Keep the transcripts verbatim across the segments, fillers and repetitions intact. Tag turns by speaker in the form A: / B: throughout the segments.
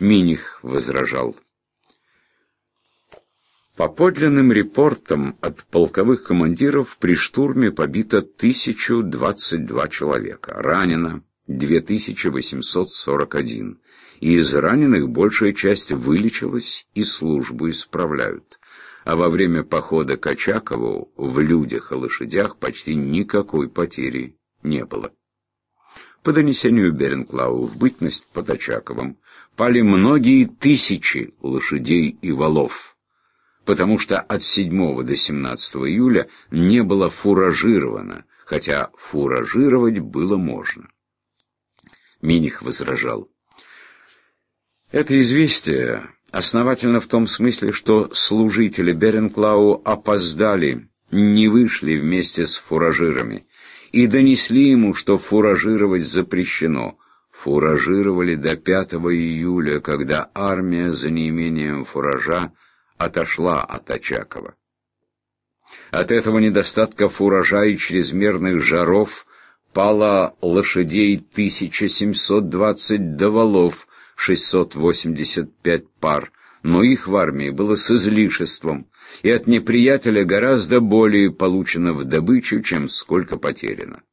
A: Миних возражал. По подлинным репортам от полковых командиров при штурме побито тысяча двадцать два человека, ранено две тысячи восемьсот сорок один, и из раненых большая часть вылечилась и службу исправляют. А во время похода к Очакову в людях и лошадях почти никакой потери не было. По донесению Беренклау, в бытность под Очаковым пали многие тысячи лошадей и валов, потому что от седьмого до семнадцатого июля не было фуражировано, хотя фуражировать было можно. Миних возражал. Это известие основательно в том смысле, что служители Беренклау опоздали, не вышли вместе с фуражирами, и донесли ему, что фуражировать запрещено. Фуражировали до пятого июля, когда армия за неимением фуража отошла от Очакова. От этого недостатка фуража и чрезмерных жаров пало лошадей тысяча семьсот двадцать до валов шестьсот восемьдесят пять пар, но их в армии было с излишеством, и от неприятеля гораздо более получено в добычу, чем сколько потеряно.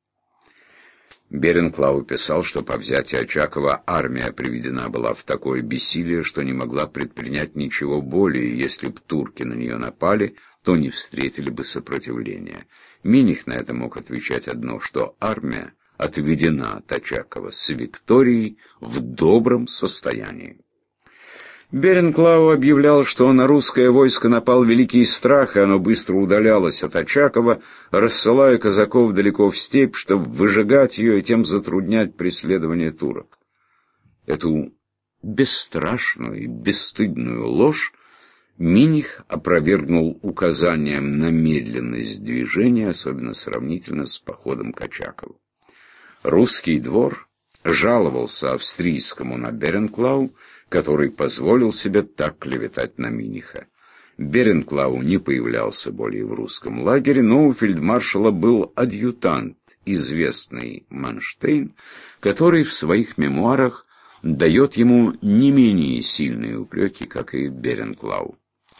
A: Беренклау писал, что по взятии Очакова армия приведена была в такое бессилие, что не могла предпринять ничего более, если б турки на нее напали, то не встретили бы сопротивления. Миних на это мог отвечать одно, что армия отведена от Очакова с Викторией в добром состоянии. Беренклау объявлял, что на русское войско напал великий страх, и оно быстро удалялось от Очакова, рассылая казаков далеко в степь, чтобы выжигать ее и тем затруднять преследование турок. Эту бесстрашную и бесстыдную ложь Миних опровергнул указанием на медленность движения, особенно сравнительно с походом к Очакову. Русский двор жаловался австрийскому на Беренклау, который позволил себе так клеветать на Миниха. Беренклау не появлялся более в русском лагере, но у фельдмаршала был адъютант, известный Манштейн, который в своих мемуарах дает ему не менее сильные упреки, как и Беренклау.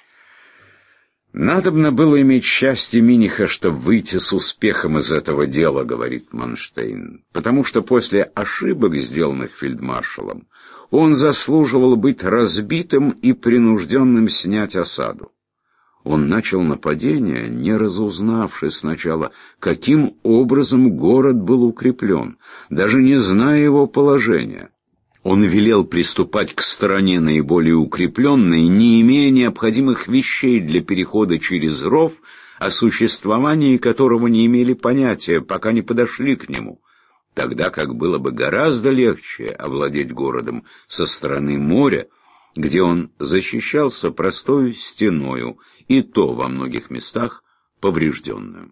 A: «Надобно было иметь счастье Миниха, чтобы выйти с успехом из этого дела», — говорит Манштейн, «потому что после ошибок, сделанных фельдмаршалом, он заслуживал быть разбитым и принужденным снять осаду. Он начал нападение, не разузнавши сначала, каким образом город был укреплен, даже не зная его положения. Он велел приступать к стороне наиболее укрепленной, не имея необходимых вещей для перехода через ров, о существовании которого не имели понятия, пока не подошли к нему, тогда как было бы гораздо легче овладеть городом со стороны моря, где он защищался простою стеною, и то во многих местах поврежденную.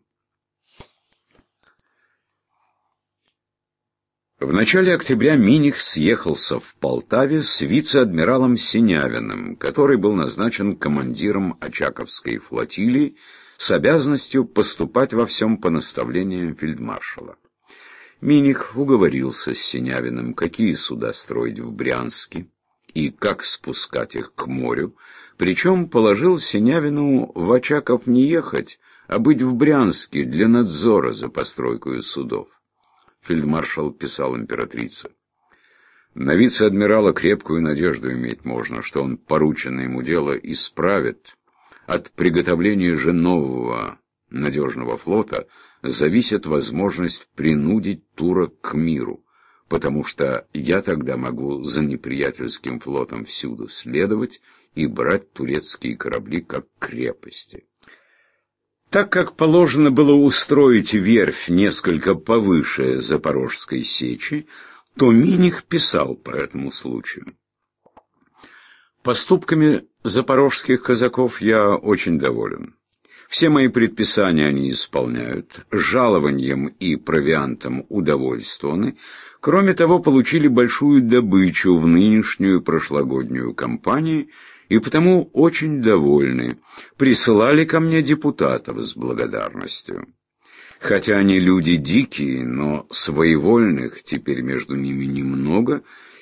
A: В начале октября Миних съехался в Полтаве с вице-адмиралом Синявиным, который был назначен командиром Очаковской флотилии с обязанностью поступать во всем по наставлениям фельдмаршала. Миних уговорился с Синявиным, какие суда строить в Брянске и как спускать их к морю, причем положил Синявину в Очаков не ехать, а быть в Брянске для надзора за постройкой судов. Фельдмаршал писал императрице: «На вице-адмирала крепкую надежду иметь можно, что он порученное ему дело исправит. От приготовления же нового надежного флота зависит возможность принудить турок к миру, потому что я тогда могу за неприятельским флотом всюду следовать и брать турецкие корабли как крепости». Так как положено было устроить верфь несколько повыше Запорожской сечи, то Миних писал по этому случаю: «Поступками запорожских казаков я очень доволен. Все мои предписания они исполняют, жалованием и провиантом удовольствованы. Кроме того, получили большую добычу в нынешнюю прошлогоднюю кампанию, и потому очень довольны. Присылали ко мне депутатов с благодарностью. Хотя они люди дикие, но своевольных теперь между ними немного,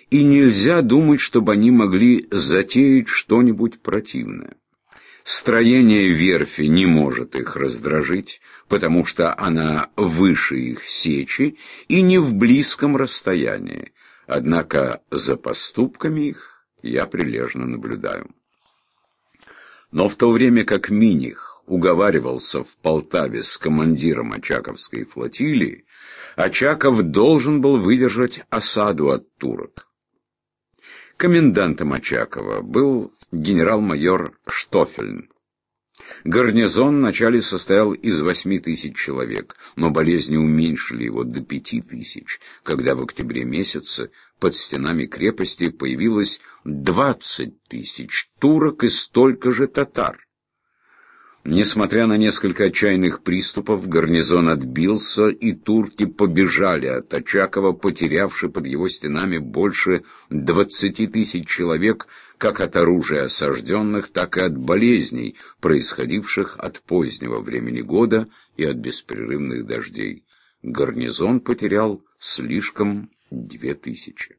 A: и нельзя думать, чтобы они могли затеять что-нибудь противное. Строение верфи не может их раздражить, потому что она выше их сечи и не в близком расстоянии. Однако за поступками их я прилежно наблюдаю. Но в то время как Миних уговаривался в Полтаве с командиром Очаковской флотилии, Очаков должен был выдержать осаду от турок. Комендантом Очакова был генерал-майор Штофельн. Гарнизон вначале состоял из восьми тысяч человек, но болезни уменьшили его до пяти тысяч, когда в октябре месяце под стенами крепости появилось двадцать тысяч турок и столько же татар. Несмотря на несколько отчаянных приступов, гарнизон отбился, и турки побежали от Очакова, потерявши под его стенами больше двадцати тысяч человек, как от оружия осажденных, так и от болезней, происходивших от позднего времени года и от беспрерывных дождей. Гарнизон потерял слишком две тысячи.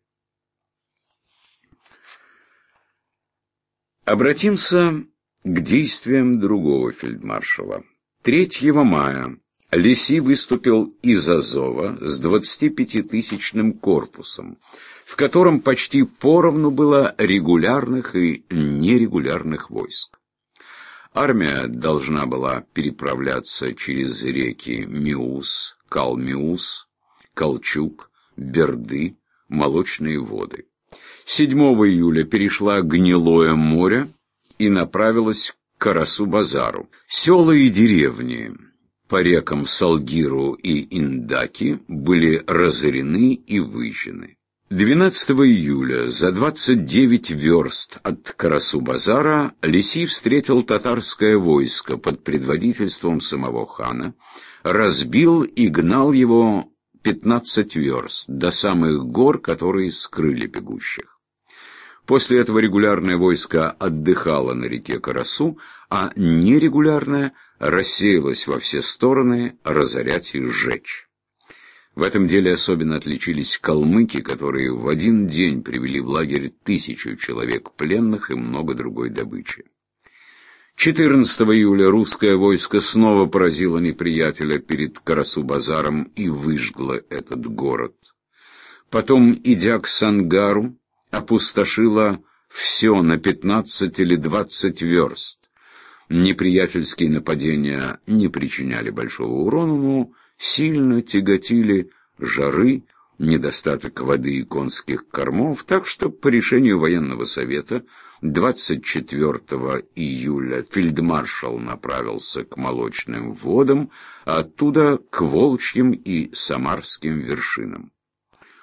A: Обратимся к действиям другого фельдмаршала. третьего мая Леси выступил из Азова с двадцатипятитысячным корпусом, в котором почти поровну было регулярных и нерегулярных войск. Армия должна была переправляться через реки Миус, Калмиус, Колчук, Берды, Молочные воды. седьмого июля перешла Гнилое море и направилась к Карасу-базару. Села и деревни по рекам Салгиру и Индаки были разорены и выжжены. двенадцатого июля за двадцать девять верст от Карасу-базара Леси встретил татарское войско под предводительством самого хана, разбил и гнал его пятнадцать верст до самых гор, которые скрыли бегущих. После этого регулярное войско отдыхало на реке Карасу, а нерегулярное рассеялось во все стороны разорять и сжечь. В этом деле особенно отличились калмыки, которые в один день привели в лагерь тысячу человек пленных и много другой добычи. четырнадцатого июля русское войско снова поразило неприятеля перед Карасу-базаром и выжгло этот город. Потом, идя к Сангару, опустошила все на пятнадцать или двадцать верст. Неприятельские нападения не причиняли большого урона, но сильно тяготили жары, недостаток воды и конских кормов, так что по решению военного совета двадцать четвёртого июля фельдмаршал направился к Молочным водам, а оттуда к Волчьим и Самарским вершинам.